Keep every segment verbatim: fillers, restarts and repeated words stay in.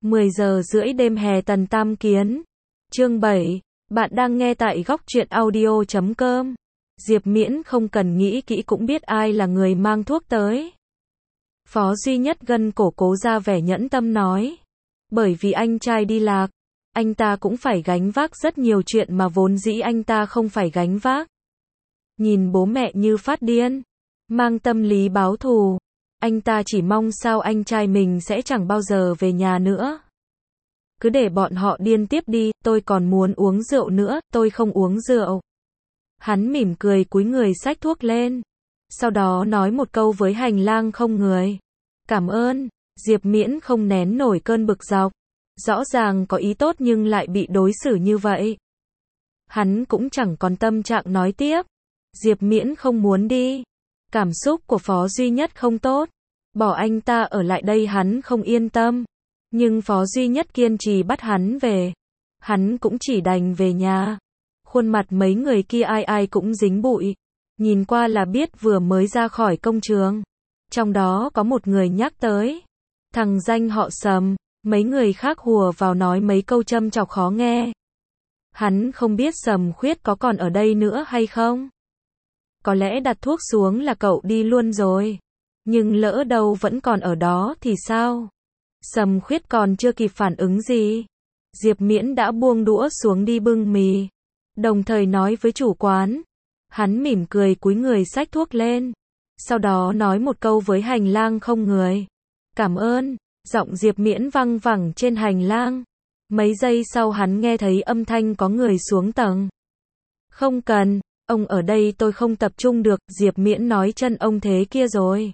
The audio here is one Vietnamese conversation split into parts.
mười giờ rưỡi đêm hè Tần Tam Kiến. Chương bảy. Bạn đang nghe tại góc truyện audio chấm com. Diệp Miễn không cần nghĩ kỹ cũng biết ai là người mang thuốc tới. Phó Duy Nhất gân cổ cố ra vẻ nhẫn tâm nói. Bởi vì anh trai đi lạc, anh ta cũng phải gánh vác rất nhiều chuyện mà vốn dĩ anh ta không phải gánh vác. Nhìn bố mẹ như phát điên, mang tâm lý báo thù, anh ta chỉ mong sao anh trai mình sẽ chẳng bao giờ về nhà nữa. Cứ để bọn họ điên tiếp đi, tôi còn muốn uống rượu nữa, tôi không uống rượu. Hắn mỉm cười cúi người xách thuốc lên, sau đó nói một câu với hành lang không người. Cảm ơn. Diệp Miễn không nén nổi cơn bực dọc. Rõ ràng có ý tốt nhưng lại bị đối xử như vậy. Hắn cũng chẳng còn tâm trạng nói tiếp. Diệp Miễn không muốn đi. Cảm xúc của Phó Duy Nhất không tốt. Bỏ anh ta ở lại đây hắn không yên tâm. Nhưng Phó Duy Nhất kiên trì bắt hắn về. Hắn cũng chỉ đành về nhà. Khuôn mặt mấy người kia ai ai cũng dính bụi. Nhìn qua là biết vừa mới ra khỏi công trường. Trong đó có một người nhắc tới. Thằng danh họ Sầm. Mấy người khác hùa vào nói mấy câu châm chọc khó nghe. Hắn không biết Sầm Khuyết có còn ở đây nữa hay không. Có lẽ đặt thuốc xuống là cậu đi luôn rồi. Nhưng lỡ đâu vẫn còn ở đó thì sao? Sầm Khuyết còn chưa kịp phản ứng gì. Diệp Miễn đã buông đũa xuống đi bưng mì. Đồng thời nói với chủ quán. Hắn mỉm cười cúi người xách thuốc lên. Sau đó nói một câu với hành lang không người. Cảm ơn. Giọng Diệp Miễn văng vẳng trên hành lang. Mấy giây sau hắn nghe thấy âm thanh có người xuống tầng. Không cần, ông ở đây tôi không tập trung được, Diệp Miễn nói chân ông thế kia rồi.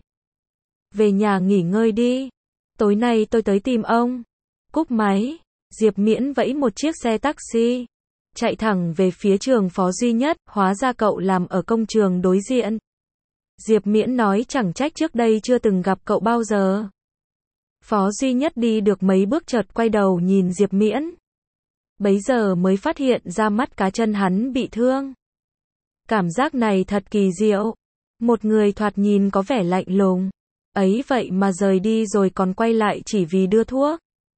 Về nhà nghỉ ngơi đi. Tối nay tôi tới tìm ông. Cúp máy, Diệp Miễn vẫy một chiếc xe taxi. Chạy thẳng về phía trường Phó Duy Nhất, hóa ra cậu làm ở công trường đối diện. Diệp Miễn nói chẳng trách trước đây chưa từng gặp cậu bao giờ. Phó Duy Nhất đi được mấy bước chợt quay đầu nhìn Diệp Miễn. Bấy giờ mới phát hiện ra mắt cá chân hắn bị thương. Cảm giác này thật kỳ diệu. Một người thoạt nhìn có vẻ lạnh lùng. Ấy vậy mà rời đi rồi còn quay lại chỉ vì đưa thuốc.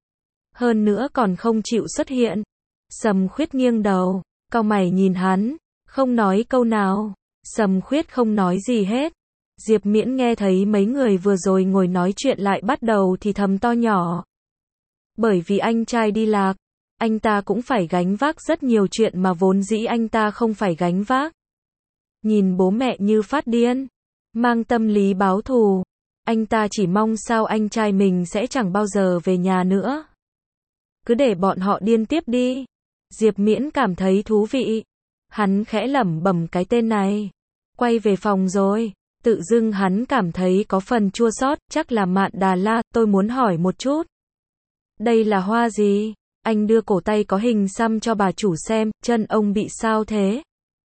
Hơn nữa còn không chịu xuất hiện. Sầm Khuyết nghiêng đầu, cau mày nhìn hắn, không nói câu nào. Sầm Khuyết không nói gì hết. Diệp Miễn nghe thấy mấy người vừa rồi ngồi nói chuyện lại bắt đầu thì thầm to nhỏ. Bởi vì anh trai đi lạc, anh ta cũng phải gánh vác rất nhiều chuyện mà vốn dĩ anh ta không phải gánh vác. Nhìn bố mẹ như phát điên, mang tâm lý báo thù, anh ta chỉ mong sao anh trai mình sẽ chẳng bao giờ về nhà nữa. Cứ để bọn họ điên tiếp đi. Diệp Miễn cảm thấy thú vị. Hắn khẽ lẩm bẩm cái tên này. Quay về phòng rồi. Tự dưng hắn cảm thấy có phần chua xót, chắc là Mạn Đà La, tôi muốn hỏi một chút. Đây là hoa gì? Anh đưa cổ tay có hình xăm cho bà chủ xem, chân ông bị sao thế?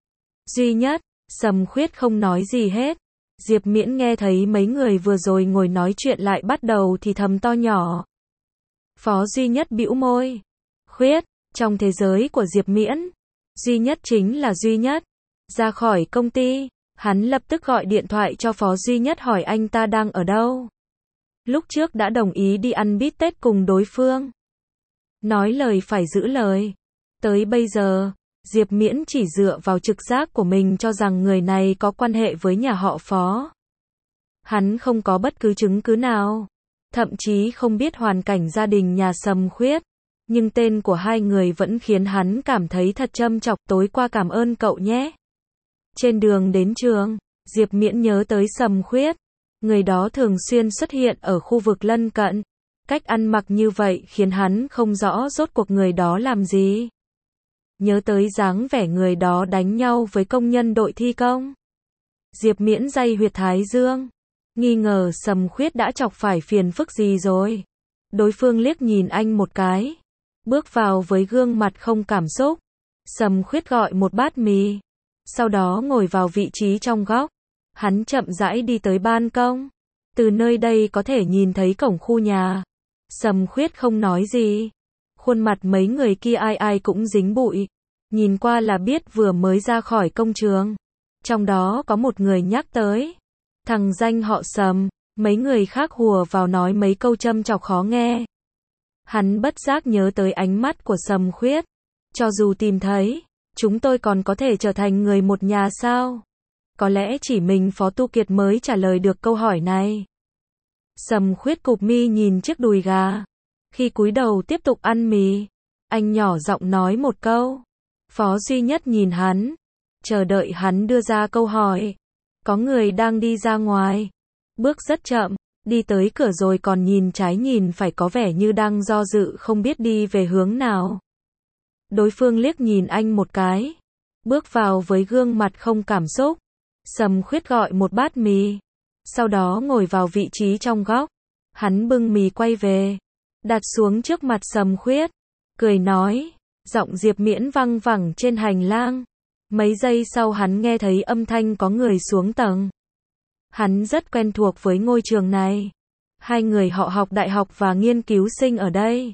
Duy Nhất, Sầm Khuyết không nói gì hết. Diệp Miễn nghe thấy mấy người vừa rồi ngồi nói chuyện lại bắt đầu thì thầm to nhỏ. Phó Duy Nhất bĩu môi. Khuyết, trong thế giới của Diệp Miễn, Duy Nhất chính là Duy Nhất. Ra khỏi công ty, hắn lập tức gọi điện thoại cho Phó Duy Nhất hỏi anh ta đang ở đâu. Lúc trước đã đồng ý đi ăn bít tết cùng đối phương. Nói lời phải giữ lời. Tới bây giờ, Diệp Miễn chỉ dựa vào trực giác của mình cho rằng người này có quan hệ với nhà họ Phó. Hắn không có bất cứ chứng cứ nào. Thậm chí không biết hoàn cảnh gia đình nhà Sầm Khuyết. Nhưng tên của hai người vẫn khiến hắn cảm thấy thật châm chọc. Tối qua cảm ơn cậu nhé. Trên đường đến trường, Diệp Miễn nhớ tới Sầm Khuyết. Người đó thường xuyên xuất hiện ở khu vực lân cận. Cách ăn mặc như vậy khiến hắn không rõ rốt cuộc người đó làm gì. Nhớ tới dáng vẻ người đó đánh nhau với công nhân đội thi công. Diệp Miễn day huyệt thái dương. Nghi ngờ Sầm Khuyết đã chọc phải phiền phức gì rồi. Đối phương liếc nhìn anh một cái. Bước vào với gương mặt không cảm xúc. Sầm Khuyết gọi một bát mì. Sau đó ngồi vào vị trí trong góc. Hắn chậm rãi đi tới ban công. Từ nơi đây có thể nhìn thấy cổng khu nhà. Sầm Khuyết không nói gì. Khuôn mặt mấy người kia ai ai cũng dính bụi. Nhìn qua là biết vừa mới ra khỏi công trường. Trong đó có một người nhắc tới. Thằng danh họ Sầm. Mấy người khác hùa vào nói mấy câu châm chọc khó nghe. Hắn bất giác nhớ tới ánh mắt của Sầm Khuyết. Cho dù tìm thấy, chúng tôi còn có thể trở thành người một nhà sao? Có lẽ chỉ mình Phó Tu Kiệt mới trả lời được câu hỏi này. Sầm Khuyết cụp mi nhìn chiếc đùi gà. Khi cúi đầu tiếp tục ăn mì, anh nhỏ giọng nói một câu. Phó Duy Nhất nhìn hắn, chờ đợi hắn đưa ra câu hỏi. Có người đang đi ra ngoài, bước rất chậm, đi tới cửa rồi còn nhìn trái nhìn phải, có vẻ như đang do dự không biết đi về hướng nào. Đối phương liếc nhìn anh một cái, bước vào với gương mặt không cảm xúc. Sầm Khuyết gọi một bát mì, sau đó ngồi vào vị trí trong góc. Hắn bưng mì quay về, đặt xuống trước mặt Sầm Khuyết, cười nói, giọng Diệp Miễn văng vẳng trên hành lang. Mấy giây sau hắn nghe thấy âm thanh có người xuống tầng. Hắn rất quen thuộc với ngôi trường này. Hai người họ học đại học và nghiên cứu sinh ở đây.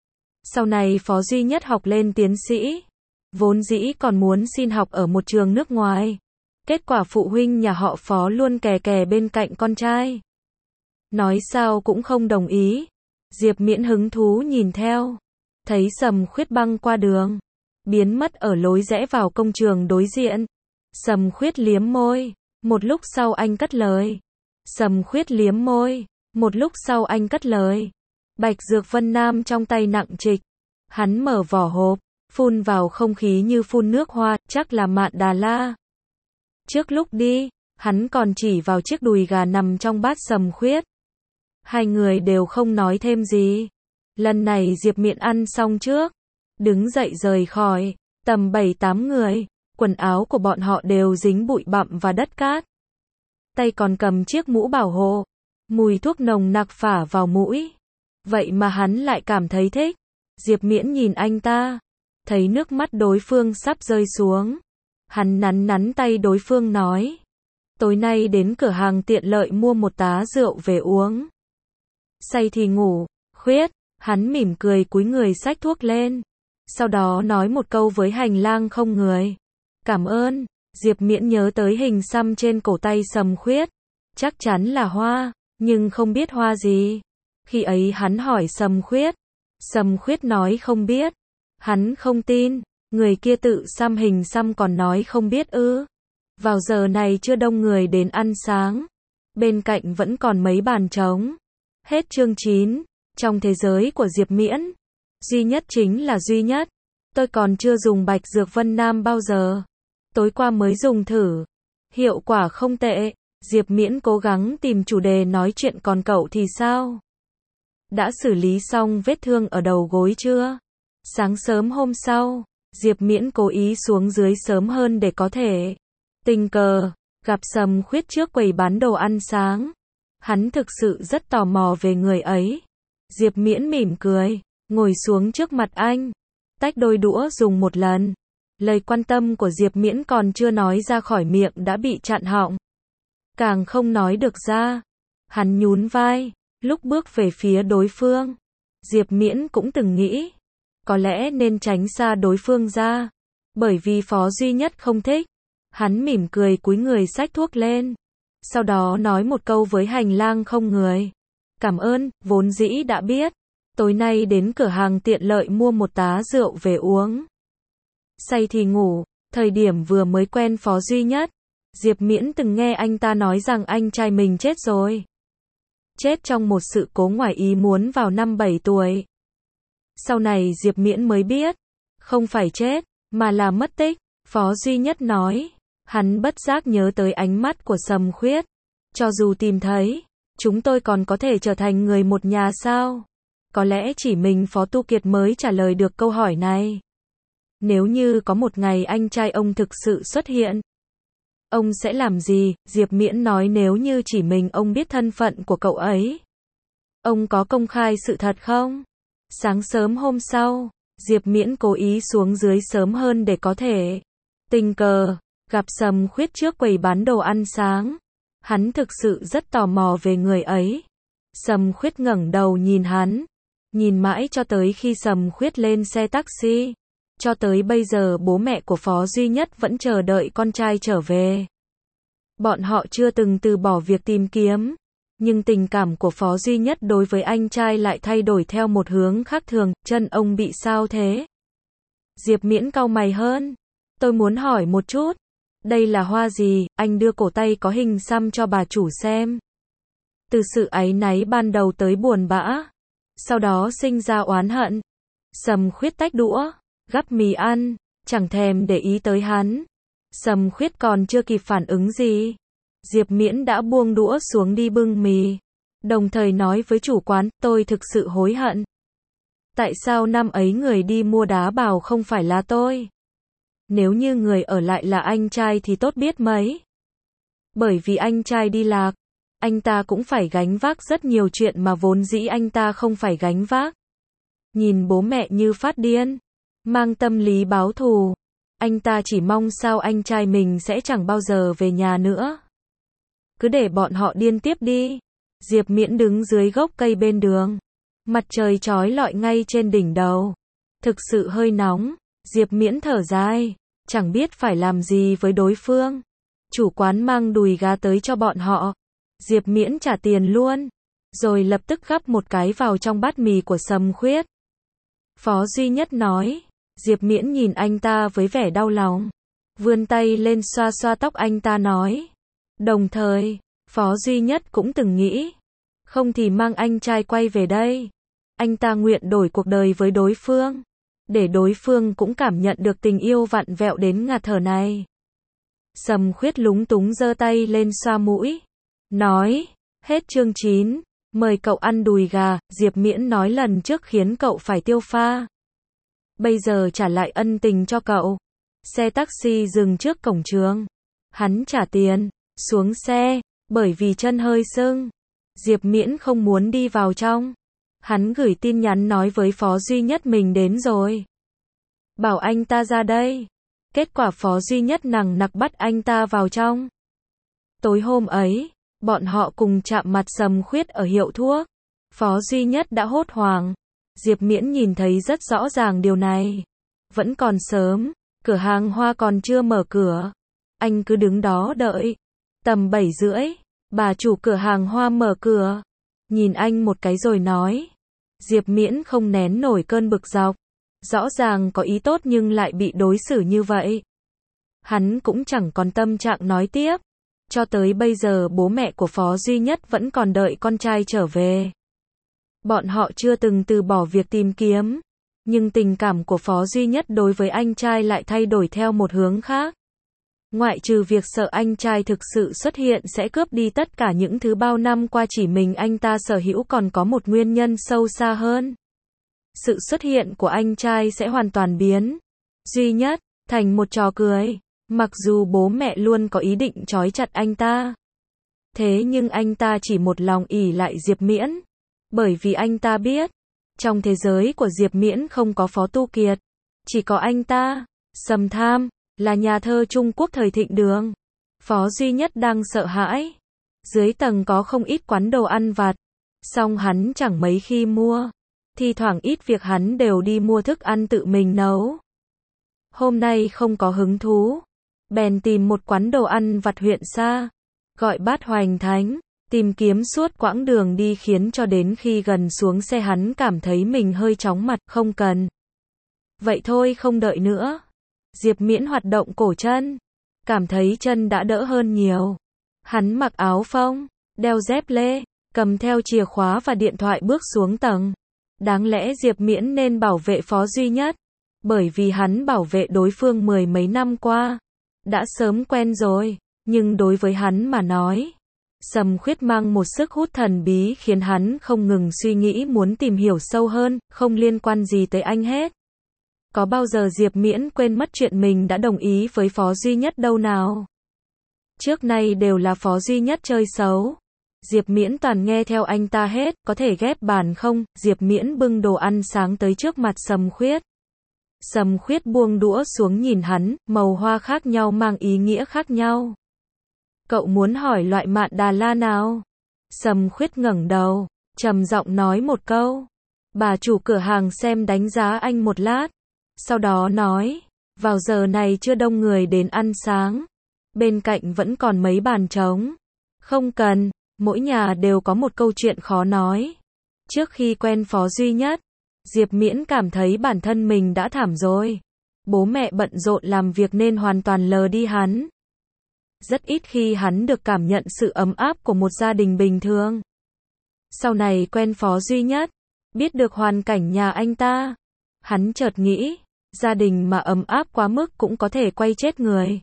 Sau này Phó Duy Nhất học lên tiến sĩ. Vốn dĩ còn muốn xin học ở một trường nước ngoài. Kết quả phụ huynh nhà họ Phó luôn kè kè bên cạnh con trai. Nói sao cũng không đồng ý. Diệp Miễn hứng thú nhìn theo. Thấy Sầm Khuyết băng qua đường, biến mất ở lối rẽ vào công trường đối diện. Sầm Khuyết liếm môi. Một lúc sau anh cất lời. Sầm Khuyết liếm môi. Một lúc sau anh cất lời. Bạch Dược Vân Nam trong tay nặng trịch. Hắn mở vỏ hộp, phun vào không khí như phun nước hoa, chắc là Mạn Đà La. Trước lúc đi, hắn còn chỉ vào chiếc đùi gà nằm trong bát Sầm Khuyết. Hai người đều không nói thêm gì. Lần này Diệp Miễn ăn xong trước, đứng dậy rời khỏi. Tầm bảy tám người, quần áo của bọn họ đều dính bụi bặm và đất cát. Tay còn cầm chiếc mũ bảo hộ. Mùi thuốc nồng nặc phả vào mũi. Vậy mà hắn lại cảm thấy thích. Diệp Miễn nhìn anh ta, thấy nước mắt đối phương sắp rơi xuống. Hắn nắn nắn tay đối phương nói. Tối nay đến cửa hàng tiện lợi mua một tá rượu về uống. Say thì ngủ, Khuyết. Hắn mỉm cười cúi người xách thuốc lên. Sau đó nói một câu với hành lang không người. Cảm ơn. Diệp Miễn nhớ tới hình xăm trên cổ tay Sầm Khuyết. Chắc chắn là hoa, nhưng không biết hoa gì. Khi ấy hắn hỏi Sầm Khuyết. Sầm Khuyết nói không biết. Hắn không tin. Người kia tự xăm hình xăm còn nói không biết ư. Vào giờ này chưa đông người đến ăn sáng. Bên cạnh vẫn còn mấy bàn trống. Hết chương chín. Trong thế giới của Diệp Miễn, duy nhất chính là duy nhất. Tôi còn chưa dùng Bạch Dược Vân Nam bao giờ. Tối qua mới dùng thử. Hiệu quả không tệ. Diệp Miễn cố gắng tìm chủ đề nói chuyện, còn cậu thì sao? Đã xử lý xong vết thương ở đầu gối chưa? Sáng sớm hôm sau, Diệp Miễn cố ý xuống dưới sớm hơn để có thể tình cờ gặp Sầm Khuyết trước quầy bán đồ ăn sáng. Hắn thực sự rất tò mò về người ấy. Diệp Miễn mỉm cười, ngồi xuống trước mặt anh, tách đôi đũa dùng một lần. Lời quan tâm của Diệp Miễn còn chưa nói ra khỏi miệng đã bị chặn họng. Càng không nói được ra. Hắn nhún vai, lúc bước về phía đối phương. Diệp Miễn cũng từng nghĩ, có lẽ nên tránh xa đối phương ra, bởi vì Phó Duy Nhất không thích. Hắn mỉm cười cúi người xách thuốc lên. Sau đó nói một câu với hành lang không người. Cảm ơn, vốn dĩ đã biết. Tối nay đến cửa hàng tiện lợi mua một tá rượu về uống. Say thì ngủ. Thời điểm vừa mới quen Phó Duy Nhất, Diệp Miễn từng nghe anh ta nói rằng anh trai mình chết rồi. Chết trong một sự cố ngoài ý muốn vào năm bảy tuổi. Sau này Diệp Miễn mới biết, không phải chết, mà là mất tích. Phó Duy Nhất nói. Hắn bất giác nhớ tới ánh mắt của Sầm Khuyết. Cho dù tìm thấy, chúng tôi còn có thể trở thành người một nhà sao? Có lẽ chỉ mình Phó Tu Kiệt mới trả lời được câu hỏi này. Nếu như có một ngày anh trai ông thực sự xuất hiện, ông sẽ làm gì? Diệp Miễn nói nếu như chỉ mình ông biết thân phận của cậu ấy, ông có công khai sự thật không? Sáng sớm hôm sau, Diệp Miễn cố ý xuống dưới sớm hơn để có thể tình cờ gặp Sầm Khuyết trước quầy bán đồ ăn sáng. Hắn thực sự rất tò mò về người ấy. Sầm Khuyết ngẩng đầu nhìn hắn, nhìn mãi cho tới khi Sầm Khuyết lên xe taxi. Cho tới bây giờ bố mẹ của Phó Duy Nhất vẫn chờ đợi con trai trở về. Bọn họ chưa từng từ bỏ việc tìm kiếm. Nhưng tình cảm của Phó Duy Nhất đối với anh trai lại thay đổi theo một hướng khác thường, chân ông bị sao thế? Diệp Miễn cau mày hơn. Tôi muốn hỏi một chút. Đây là hoa gì? Anh đưa cổ tay có hình xăm cho bà chủ xem. Từ sự áy náy ban đầu tới buồn bã. Sau đó sinh ra oán hận. Sầm Khuyết tách đũa, gắp mì ăn, chẳng thèm để ý tới hắn. Sầm Khuyết còn chưa kịp phản ứng gì. Diệp Miễn đã buông đũa xuống đi bưng mì. Đồng thời nói với chủ quán, tôi thực sự hối hận. Tại sao năm ấy người đi mua đá bào không phải là tôi? Nếu như người ở lại là anh trai thì tốt biết mấy. Bởi vì anh trai đi lạc, anh ta cũng phải gánh vác rất nhiều chuyện mà vốn dĩ anh ta không phải gánh vác. Nhìn bố mẹ như phát điên, mang tâm lý báo thù. Anh ta chỉ mong sao anh trai mình sẽ chẳng bao giờ về nhà nữa. Cứ để bọn họ điên tiếp đi. Diệp Miễn đứng dưới gốc cây bên đường. Mặt trời chói lọi ngay trên đỉnh đầu. Thực sự hơi nóng. Diệp Miễn thở dài. Chẳng biết phải làm gì với đối phương. Chủ quán mang đùi gà tới cho bọn họ. Diệp Miễn trả tiền luôn. Rồi lập tức gắp một cái vào trong bát mì của Sầm Khuyết. Phó Duy Nhất nói. Diệp Miễn nhìn anh ta với vẻ đau lòng. Vươn tay lên xoa xoa tóc anh ta nói. Đồng thời, Phó Duy Nhất cũng từng nghĩ. Không thì mang anh trai quay về đây. Anh ta nguyện đổi cuộc đời với đối phương. Để đối phương cũng cảm nhận được tình yêu vặn vẹo đến ngạt thở này. Sầm Khuyết lúng túng giơ tay lên xoa mũi. Nói, hết chương chín. Mời cậu ăn đùi gà, Diệp Miễn nói lần trước khiến cậu phải tiêu pha. Bây giờ trả lại ân tình cho cậu. Xe taxi dừng trước cổng trường. Hắn trả tiền, xuống xe, bởi vì chân hơi sưng. Diệp Miễn không muốn đi vào trong. Hắn gửi tin nhắn nói với Phó Duy Nhất mình đến rồi. Bảo anh ta ra đây. Kết quả Phó Duy Nhất nằng nặc bắt anh ta vào trong. Tối hôm ấy, bọn họ cùng chạm mặt Sầm Khuyết ở hiệu thuốc. Phó Duy Nhất đã hốt hoảng. Diệp Miễn nhìn thấy rất rõ ràng điều này. Vẫn còn sớm, cửa hàng hoa còn chưa mở cửa. Anh cứ đứng đó đợi. Tầm bảy rưỡi, bà chủ cửa hàng hoa mở cửa. Nhìn anh một cái rồi nói. Diệp Miễn không nén nổi cơn bực dọc. Rõ ràng có ý tốt nhưng lại bị đối xử như vậy. Hắn cũng chẳng còn tâm trạng nói tiếp. Cho tới bây giờ bố mẹ của Phó Duy Nhất vẫn còn đợi con trai trở về. Bọn họ chưa từng từ bỏ việc tìm kiếm. Nhưng tình cảm của Phó Duy Nhất đối với anh trai lại thay đổi theo một hướng khác. Ngoại trừ việc sợ anh trai thực sự xuất hiện sẽ cướp đi tất cả những thứ bao năm qua chỉ mình anh ta sở hữu, còn có một nguyên nhân sâu xa hơn. Sự xuất hiện của anh trai sẽ hoàn toàn biến Duy Nhất thành một trò cười. Mặc dù bố mẹ luôn có ý định trói chặt anh ta. Thế nhưng anh ta chỉ một lòng ỷ lại Diệp Miễn. Bởi vì anh ta biết, trong thế giới của Diệp Miễn không có Phó Tu Kiệt. Chỉ có anh ta. Sầm Tham là nhà thơ Trung Quốc thời thịnh đường. Phó Duy Nhất đang sợ hãi. Dưới tầng có không ít quán đồ ăn vặt. Song hắn chẳng mấy khi mua. Thi thoảng ít việc hắn đều đi mua thức ăn tự mình nấu. Hôm nay không có hứng thú. Bèn tìm một quán đồ ăn vặt huyện xa. Gọi bát hoành thánh. Tìm kiếm suốt quãng đường đi khiến cho đến khi gần xuống xe hắn cảm thấy mình hơi chóng mặt. Không cần. Vậy thôi không đợi nữa. Diệp Miễn hoạt động cổ chân. Cảm thấy chân đã đỡ hơn nhiều. Hắn mặc áo phông, đeo dép lê, cầm theo chìa khóa và điện thoại bước xuống tầng. Đáng lẽ Diệp Miễn nên bảo vệ Phó Duy Nhất. Bởi vì hắn bảo vệ đối phương mười mấy năm qua. Đã sớm quen rồi. Nhưng đối với hắn mà nói, Sầm Khuyết mang một sức hút thần bí khiến hắn không ngừng suy nghĩ muốn tìm hiểu sâu hơn, không liên quan gì tới anh hết. Có bao giờ Diệp Miễn quên mất chuyện mình đã đồng ý với Phó Duy Nhất đâu nào? Trước nay đều là Phó Duy Nhất chơi xấu. Diệp Miễn toàn nghe theo anh ta hết, có thể ghép bàn không? Diệp Miễn bưng đồ ăn sáng tới trước mặt Sầm Khuyết. Sầm Khuyết buông đũa xuống nhìn hắn, màu hoa khác nhau mang ý nghĩa khác nhau. Cậu muốn hỏi loại mạn Đà La nào? Sầm Khuyết ngẩng đầu, trầm giọng nói một câu. Bà chủ cửa hàng xem đánh giá anh một lát. Sau đó nói, vào giờ này chưa đông người đến ăn sáng. Bên cạnh vẫn còn mấy bàn trống. Không cần. Mỗi nhà đều có một câu chuyện khó nói. Trước khi quen Phó Duy Nhất, Diệp Miễn cảm thấy bản thân mình đã thảm rồi. Bố mẹ bận rộn làm việc nên hoàn toàn lờ đi hắn. Rất ít khi hắn được cảm nhận sự ấm áp của một gia đình bình thường. Sau này quen Phó Duy Nhất, biết được hoàn cảnh nhà anh ta, hắn chợt nghĩ, gia đình mà ấm áp quá mức cũng có thể quay chết người.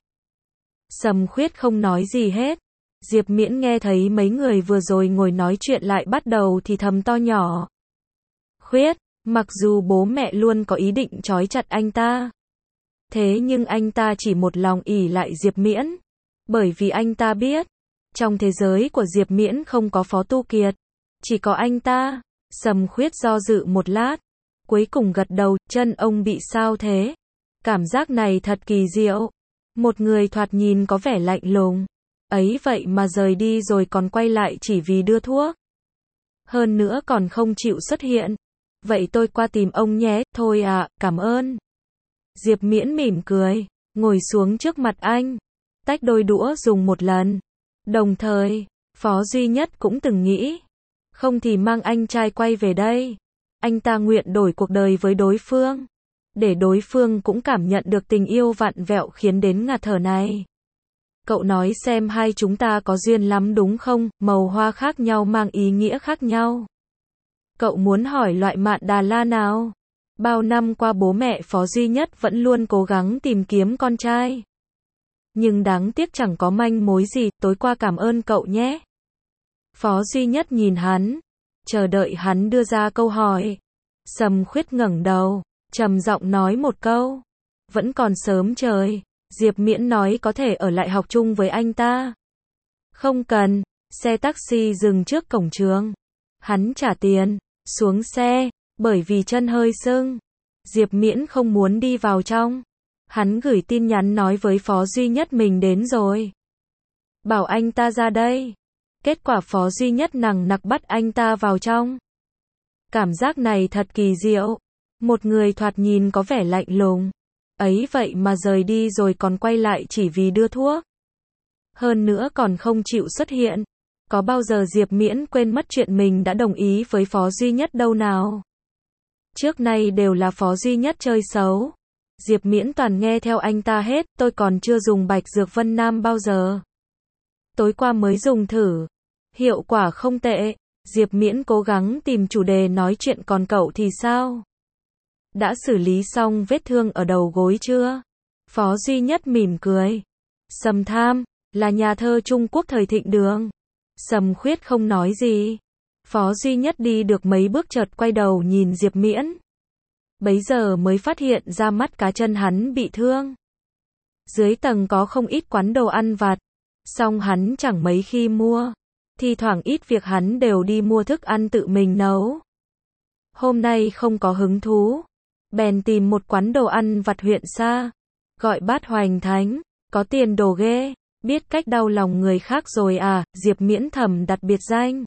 Sầm Khuyết không nói gì hết. Diệp Miễn nghe thấy mấy người vừa rồi ngồi nói chuyện lại bắt đầu thì thầm to nhỏ. Khuyết, mặc dù bố mẹ luôn có ý định trói chặt anh ta, thế nhưng anh ta chỉ một lòng ỷ lại Diệp Miễn. Bởi vì anh ta biết, trong thế giới của Diệp Miễn không có Phó Tu Kiệt, chỉ có anh ta. Sầm Khuyết do dự một lát, cuối cùng gật đầu, chân ông bị sao thế? Cảm giác này thật kỳ diệu. Một người thoạt nhìn có vẻ lạnh lùng, ấy vậy mà rời đi rồi còn quay lại chỉ vì đưa thuốc. Hơn nữa còn không chịu xuất hiện. Vậy tôi qua tìm ông nhé, thôi à, cảm ơn. Diệp Miễn mỉm cười, ngồi xuống trước mặt anh, tách đôi đũa dùng một lần. Đồng thời, Phó Duy Nhất cũng từng nghĩ, không thì mang anh trai quay về đây. Anh ta nguyện đổi cuộc đời với đối phương, để đối phương cũng cảm nhận được tình yêu vặn vẹo khiến đến ngạt thở này. Cậu nói xem hai chúng ta có duyên lắm đúng không? Màu hoa khác nhau mang ý nghĩa khác nhau. Cậu muốn hỏi loại mạn Đà La nào? Bao năm qua bố mẹ Phó Duy Nhất vẫn luôn cố gắng tìm kiếm con trai. Nhưng đáng tiếc chẳng có manh mối gì, tối qua cảm ơn cậu nhé. Phó Duy Nhất nhìn hắn, chờ đợi hắn đưa ra câu hỏi. Sầm Khuyết ngẩng đầu, trầm giọng nói một câu. Vẫn còn sớm trời. Diệp Miễn nói có thể ở lại học chung với anh ta. Không cần. Xe taxi dừng trước cổng trường. Hắn trả tiền, xuống xe, bởi vì chân hơi sưng. Diệp Miễn không muốn đi vào trong. Hắn gửi tin nhắn nói với Phó Duy Nhất mình đến rồi. Bảo anh ta ra đây. Kết quả Phó Duy Nhất nằng nặc bắt anh ta vào trong. Cảm giác này thật kỳ diệu. Một người thoạt nhìn có vẻ lạnh lùng, ấy vậy mà rời đi rồi còn quay lại chỉ vì đưa thuốc. Hơn nữa còn không chịu xuất hiện. Có bao giờ Diệp Miễn quên mất chuyện mình đã đồng ý với Phó Duy Nhất đâu nào. Trước nay đều là Phó Duy Nhất chơi xấu. Diệp Miễn toàn nghe theo anh ta hết, tôi còn chưa dùng Bạch Dược Vân Nam bao giờ. Tối qua mới dùng thử. Hiệu quả không tệ. Diệp Miễn cố gắng tìm chủ đề nói chuyện, còn cậu thì sao? Đã xử lý xong vết thương ở đầu gối chưa? Phó Duy Nhất mỉm cười. Sầm Tham, là nhà thơ Trung Quốc thời thịnh đường. Sầm Khuyết không nói gì. Phó Duy Nhất đi được mấy bước chợt quay đầu nhìn Diệp Miễn. Bấy giờ mới phát hiện ra mắt cá chân hắn bị thương. Dưới tầng có không ít quán đồ ăn vặt, song hắn chẳng mấy khi mua. Thi thoảng ít việc hắn đều đi mua thức ăn tự mình nấu. Hôm nay không có hứng thú, bèn tìm một quán đồ ăn vặt huyện xa, gọi bát Hoành Thánh, có tiền đồ ghê, biết cách đau lòng người khác rồi à. Diệp Miễn thầm đặt biệt danh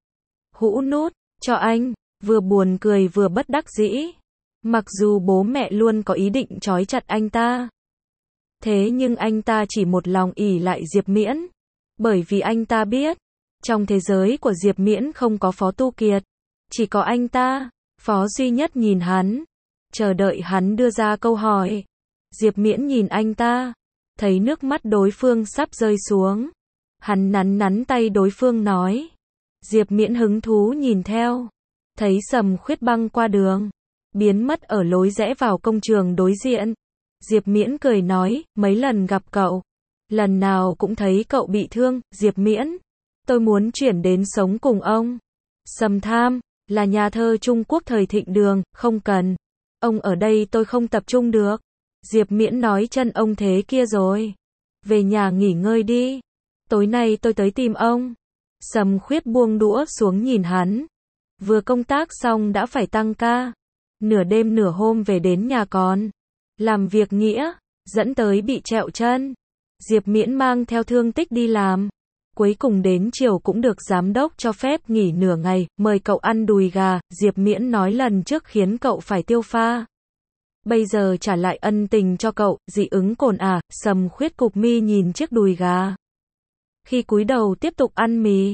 Hũ Nút cho anh, vừa buồn cười vừa bất đắc dĩ. Mặc dù bố mẹ luôn có ý định trói chặt anh ta, thế nhưng anh ta chỉ một lòng ỷ lại Diệp Miễn. Bởi vì anh ta biết, trong thế giới của Diệp Miễn không có Phó Tu Kiệt, chỉ có anh ta. Phó Duy Nhất nhìn hắn, chờ đợi hắn đưa ra câu hỏi. Diệp Miễn nhìn anh ta, thấy nước mắt đối phương sắp rơi xuống. Hắn nắn nắn tay đối phương nói. Diệp Miễn hứng thú nhìn theo, thấy Sầm Khuyết băng qua đường, biến mất ở lối rẽ vào công trường đối diện. Diệp Miễn cười nói, mấy lần gặp cậu, lần nào cũng thấy cậu bị thương. Diệp Miễn, tôi muốn chuyển đến sống cùng ông. Sầm Tham, là nhà thơ Trung Quốc thời thịnh đường, không cần. Ông ở đây tôi không tập trung được. Diệp Miễn nói chân ông thế kia rồi. Về nhà nghỉ ngơi đi. Tối nay tôi tới tìm ông. Sầm Khuyết buông đũa xuống nhìn hắn. Vừa công tác xong đã phải tăng ca. Nửa đêm nửa hôm về đến nhà còn làm việc nghĩa, dẫn tới bị trẹo chân. Diệp Miễn mang theo thương tích đi làm. Cuối cùng đến chiều cũng được giám đốc cho phép nghỉ nửa ngày, mời cậu ăn đùi gà. Diệp Miễn nói lần trước khiến cậu phải tiêu pha, bây giờ trả lại ân tình cho cậu. Dị ứng cồn à? Sầm Khuyết cụp mi nhìn chiếc đùi gà, khi cúi đầu tiếp tục ăn mì.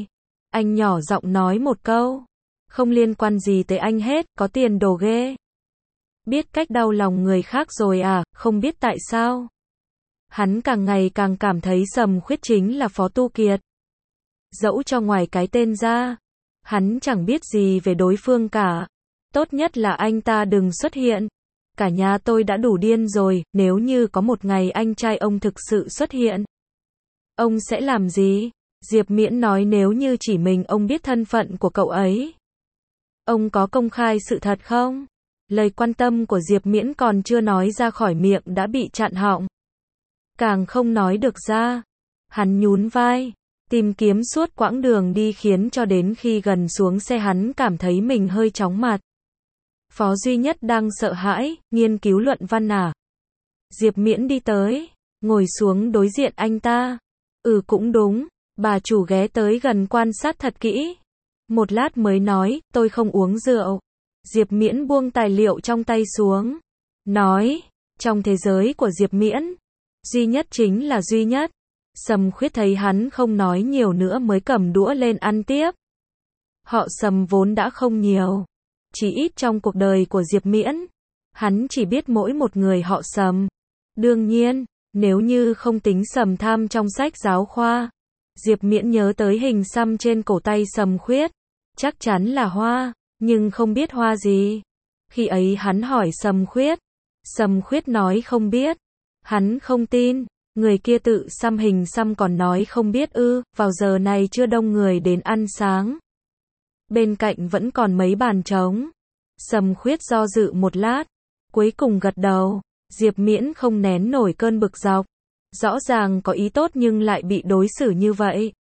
Anh nhỏ giọng nói một câu. Không liên quan gì tới anh hết, có tiền đồ ghê. Biết cách đau lòng người khác rồi à, không biết tại sao. Hắn càng ngày càng cảm thấy Sầm Khuyết chính là Phó Tu Kiệt. Dẫu cho ngoài cái tên ra, hắn chẳng biết gì về đối phương cả. Tốt nhất là anh ta đừng xuất hiện. Cả nhà tôi đã đủ điên rồi, nếu như có một ngày anh trai ông thực sự xuất hiện. Ông sẽ làm gì? Diệp Miễn nói nếu như chỉ mình ông biết thân phận của cậu ấy. Ông có công khai sự thật không? Lời quan tâm của Diệp Miễn còn chưa nói ra khỏi miệng đã bị chặn họng. Càng không nói được ra. Hắn nhún vai, tìm kiếm suốt quãng đường đi khiến cho đến khi gần xuống xe hắn cảm thấy mình hơi chóng mặt. Phó Duy Nhất đang sợ hãi, nghiên cứu luận văn à? Diệp Miễn đi tới, ngồi xuống đối diện anh ta. Ừ cũng đúng, bà chủ ghé tới gần quan sát thật kỹ. Một lát mới nói, tôi không uống rượu. Diệp Miễn buông tài liệu trong tay xuống. Nói, trong thế giới của Diệp Miễn, duy nhất chính là duy nhất. Sầm Khuyết thấy hắn không nói nhiều nữa mới cầm đũa lên ăn tiếp. Họ Sầm vốn đã không nhiều. Chỉ ít trong cuộc đời của Diệp Miễn, hắn chỉ biết mỗi một người họ Sầm. Đương nhiên, nếu như không tính Sầm Tham trong sách giáo khoa, Diệp Miễn nhớ tới hình xăm trên cổ tay Sầm Khuyết. Chắc chắn là hoa, nhưng không biết hoa gì. Khi ấy hắn hỏi Sầm Khuyết. Sầm Khuyết nói không biết. Hắn không tin, người kia tự xăm hình xăm còn nói không biết ư, vào giờ này chưa đông người đến ăn sáng. Bên cạnh vẫn còn mấy bàn trống. Sầm Khuyết do dự một lát, cuối cùng gật đầu. Diệp Miễn không nén nổi cơn bực dọc. Rõ ràng có ý tốt nhưng lại bị đối xử như vậy.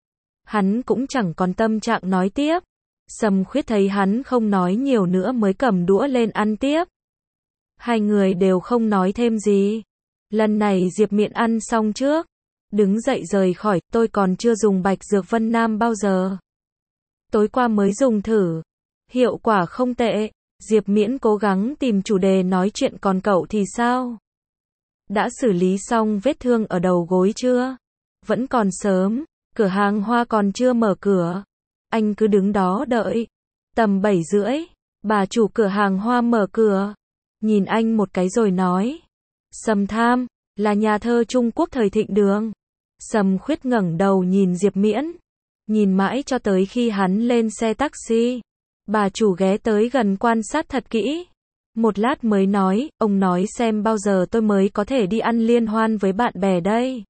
Hắn cũng chẳng còn tâm trạng nói tiếp. Sầm Khuyết thấy hắn không nói nhiều nữa mới cầm đũa lên ăn tiếp. Hai người đều không nói thêm gì. Lần này Diệp Miễn ăn xong trước, đứng dậy rời khỏi, tôi còn chưa dùng Bạch Dược Vân Nam bao giờ. Tối qua mới dùng thử. Hiệu quả không tệ. Diệp Miễn cố gắng tìm chủ đề nói chuyện, còn cậu thì sao? Đã xử lý xong vết thương ở đầu gối chưa? Vẫn còn sớm, cửa hàng hoa còn chưa mở cửa. Anh cứ đứng đó đợi. Tầm bảy rưỡi, bà chủ cửa hàng hoa mở cửa. Nhìn anh một cái rồi nói. Sầm Tham, là nhà thơ Trung Quốc thời thịnh đường. Sầm Khuyết ngẩng đầu nhìn Diệp Miễn. Nhìn mãi cho tới khi hắn lên xe taxi. Bà chủ ghé tới gần quan sát thật kỹ. Một lát mới nói, ông nói xem bao giờ tôi mới có thể đi ăn liên hoan với bạn bè đây.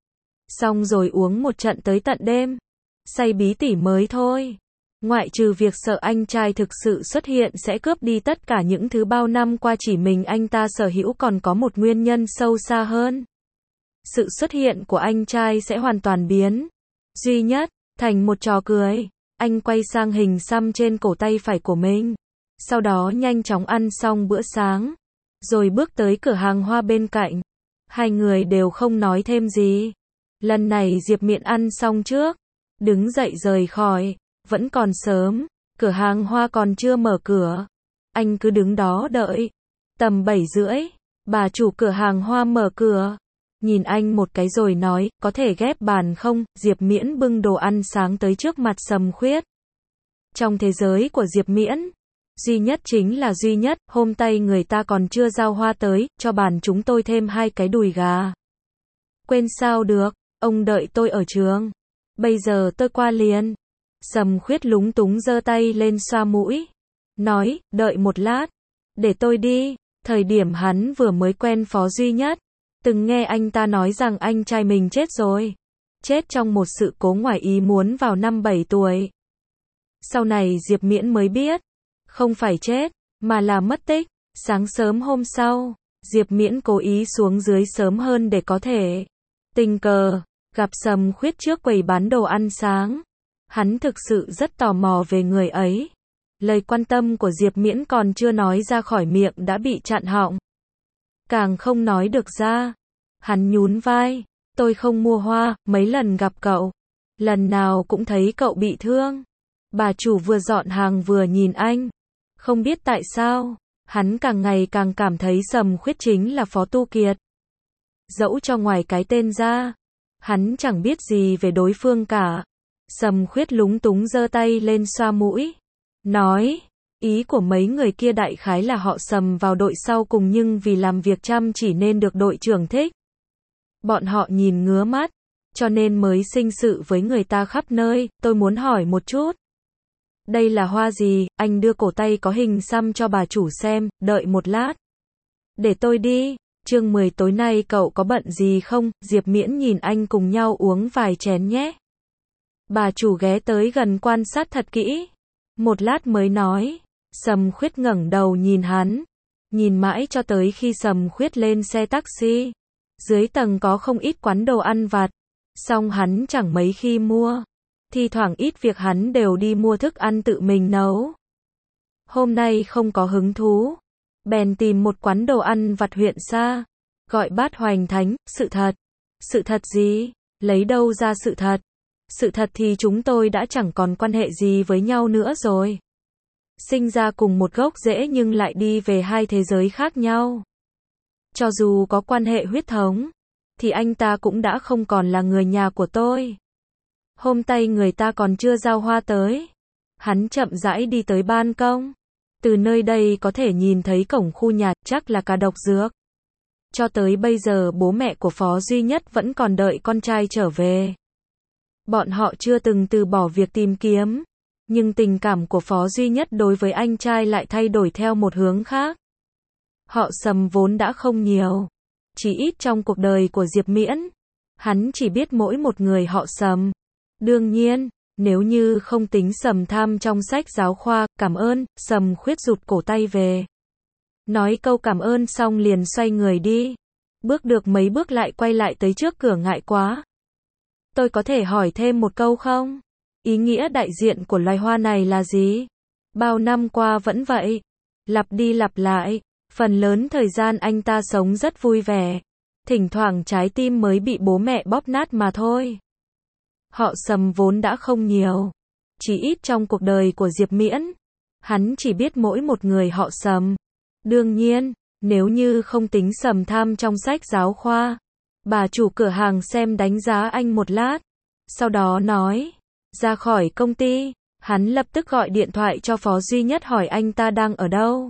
Xong rồi uống một trận tới tận đêm. Say bí tỉ mới thôi. Ngoại trừ việc sợ anh trai thực sự xuất hiện sẽ cướp đi tất cả những thứ bao năm qua chỉ mình anh ta sở hữu, còn có một nguyên nhân sâu xa hơn. Sự xuất hiện của anh trai sẽ hoàn toàn biến Duy Nhất thành một trò cười. Anh quay sang hình xăm trên cổ tay phải của mình. Sau đó nhanh chóng ăn xong bữa sáng. Rồi bước tới cửa hàng hoa bên cạnh. Hai người đều không nói thêm gì. Lần này Diệp Miễn ăn xong trước, đứng dậy rời khỏi. Vẫn còn sớm, cửa hàng hoa còn chưa mở cửa. Anh cứ đứng đó đợi. Tầm bảy rưỡi, bà chủ cửa hàng hoa mở cửa. Nhìn anh một cái rồi nói, có thể ghép bàn không? Diệp Miễn bưng đồ ăn sáng tới trước mặt Sầm Khuyết. Trong thế giới của Diệp Miễn, duy nhất chính là duy nhất. Hôm tay người ta còn chưa giao hoa tới, cho bàn chúng tôi thêm hai cái đùi gà. Quên sao được, ông đợi tôi ở trường. Bây giờ tôi qua liền. Sầm Khuyết lúng túng giơ tay lên xoa mũi. Nói, đợi một lát. Để tôi đi. Thời điểm hắn vừa mới quen Phó Duy Nhất, từng nghe anh ta nói rằng anh trai mình chết rồi. Chết trong một sự cố ngoài ý muốn vào năm bảy tuổi. Sau này Diệp Miễn mới biết, không phải chết, mà là mất tích. Sáng sớm hôm sau, Diệp Miễn cố ý xuống dưới sớm hơn để có thể tình cờ gặp Sầm Khuyết trước quầy bán đồ ăn sáng. Hắn thực sự rất tò mò về người ấy. Lời quan tâm của Diệp Miễn còn chưa nói ra khỏi miệng đã bị chặn họng. Càng không nói được ra. Hắn nhún vai. Tôi không mua hoa, mấy lần gặp cậu. Lần nào cũng thấy cậu bị thương. Bà chủ vừa dọn hàng vừa nhìn anh. Không biết tại sao, hắn càng ngày càng cảm thấy Sầm Khuyết chính là Phó Tu Kiệt. Dẫu cho ngoài cái tên ra, hắn chẳng biết gì về đối phương cả. Sầm Khuyết lúng túng giơ tay lên xoa mũi. Nói, ý của mấy người kia đại khái là họ Sầm vào đội sau cùng nhưng vì làm việc chăm chỉ nên được đội trưởng thích. Bọn họ nhìn ngứa mắt, cho nên mới sinh sự với người ta khắp nơi. Tôi muốn hỏi một chút. Đây là hoa gì? Anh đưa cổ tay có hình xăm cho bà chủ xem. Đợi một lát. Để tôi đi. Chương mười tối nay cậu có bận gì không? Diệp Miễn nhìn anh cùng nhau uống vài chén nhé. Bà chủ ghé tới gần quan sát thật kỹ. Một lát mới nói. Sầm Khuyết ngẩng đầu nhìn hắn. Nhìn mãi cho tới khi Sầm Khuyết lên xe taxi. Dưới tầng có không ít quán đồ ăn vặt. Song hắn chẳng mấy khi mua. Thi thoảng ít việc hắn đều đi mua thức ăn tự mình nấu. Hôm nay không có hứng thú. Bèn tìm một quán đồ ăn vặt huyện xa. Gọi bát hoành thánh. Sự thật. Sự thật gì? Lấy đâu ra sự thật? Sự thật thì chúng tôi đã chẳng còn quan hệ gì với nhau nữa rồi. Sinh ra cùng một gốc rễ nhưng lại đi về hai thế giới khác nhau. Cho dù có quan hệ huyết thống, thì anh ta cũng đã không còn là người nhà của tôi. Hôm tay người ta còn chưa giao hoa tới. Hắn chậm rãi đi tới ban công. Từ nơi đây có thể nhìn thấy cổng khu nhà, chắc là cả độc dược. Cho tới bây giờ bố mẹ của Phó Duy Nhất vẫn còn đợi con trai trở về. Bọn họ chưa từng từ bỏ việc tìm kiếm. Nhưng tình cảm của Phó Duy Nhất đối với anh trai lại thay đổi theo một hướng khác. Họ Sầm vốn đã không nhiều. Chỉ ít trong cuộc đời của Diệp Miễn. Hắn chỉ biết mỗi một người họ Sầm. Đương nhiên, nếu như không tính Sầm Tham trong sách giáo khoa, cảm ơn, Sầm Khuyết rụt cổ tay về. Nói câu cảm ơn xong liền xoay người đi. Bước được mấy bước lại quay lại tới trước cửa ngại quá. Tôi có thể hỏi thêm một câu không? Ý nghĩa đại diện của loài hoa này là gì? Bao năm qua vẫn vậy. Lặp đi lặp lại. Phần lớn thời gian anh ta sống rất vui vẻ. Thỉnh thoảng trái tim mới bị bố mẹ bóp nát mà thôi. Họ Sầm vốn đã không nhiều. Chỉ ít trong cuộc đời của Diệp Miễn. Hắn chỉ biết mỗi một người họ Sầm. Đương nhiên, nếu như không tính Sầm Tham trong sách giáo khoa. Bà chủ cửa hàng xem đánh giá anh một lát. Sau đó nói. Ra khỏi công ty. Hắn lập tức gọi điện thoại cho Phó Duy Nhất hỏi anh ta đang ở đâu.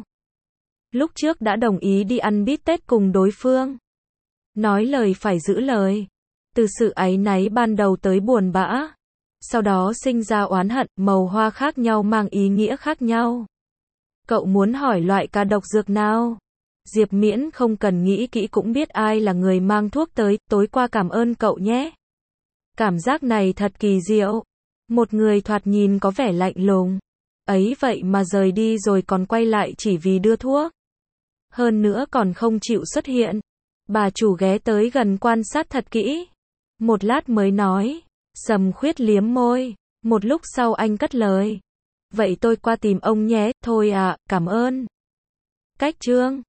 Lúc trước đã đồng ý đi ăn bít tết cùng đối phương. Nói lời phải giữ lời. Từ sự áy náy ban đầu tới buồn bã. Sau đó sinh ra oán hận, màu hoa khác nhau mang ý nghĩa khác nhau. Cậu muốn hỏi loại ca độc dược nào? Diệp Miễn không cần nghĩ kỹ cũng biết ai là người mang thuốc tới. Tối qua cảm ơn cậu nhé. Cảm giác này thật kỳ diệu. Một người thoạt nhìn có vẻ lạnh lùng. Ấy vậy mà rời đi rồi còn quay lại chỉ vì đưa thuốc. Hơn nữa còn không chịu xuất hiện. Bà chủ ghé tới gần quan sát thật kỹ. Một lát mới nói. Sầm Khuyết liếm môi. Một lúc sau anh cất lời. Vậy tôi qua tìm ông nhé. Thôi à, cảm ơn. Cách chương.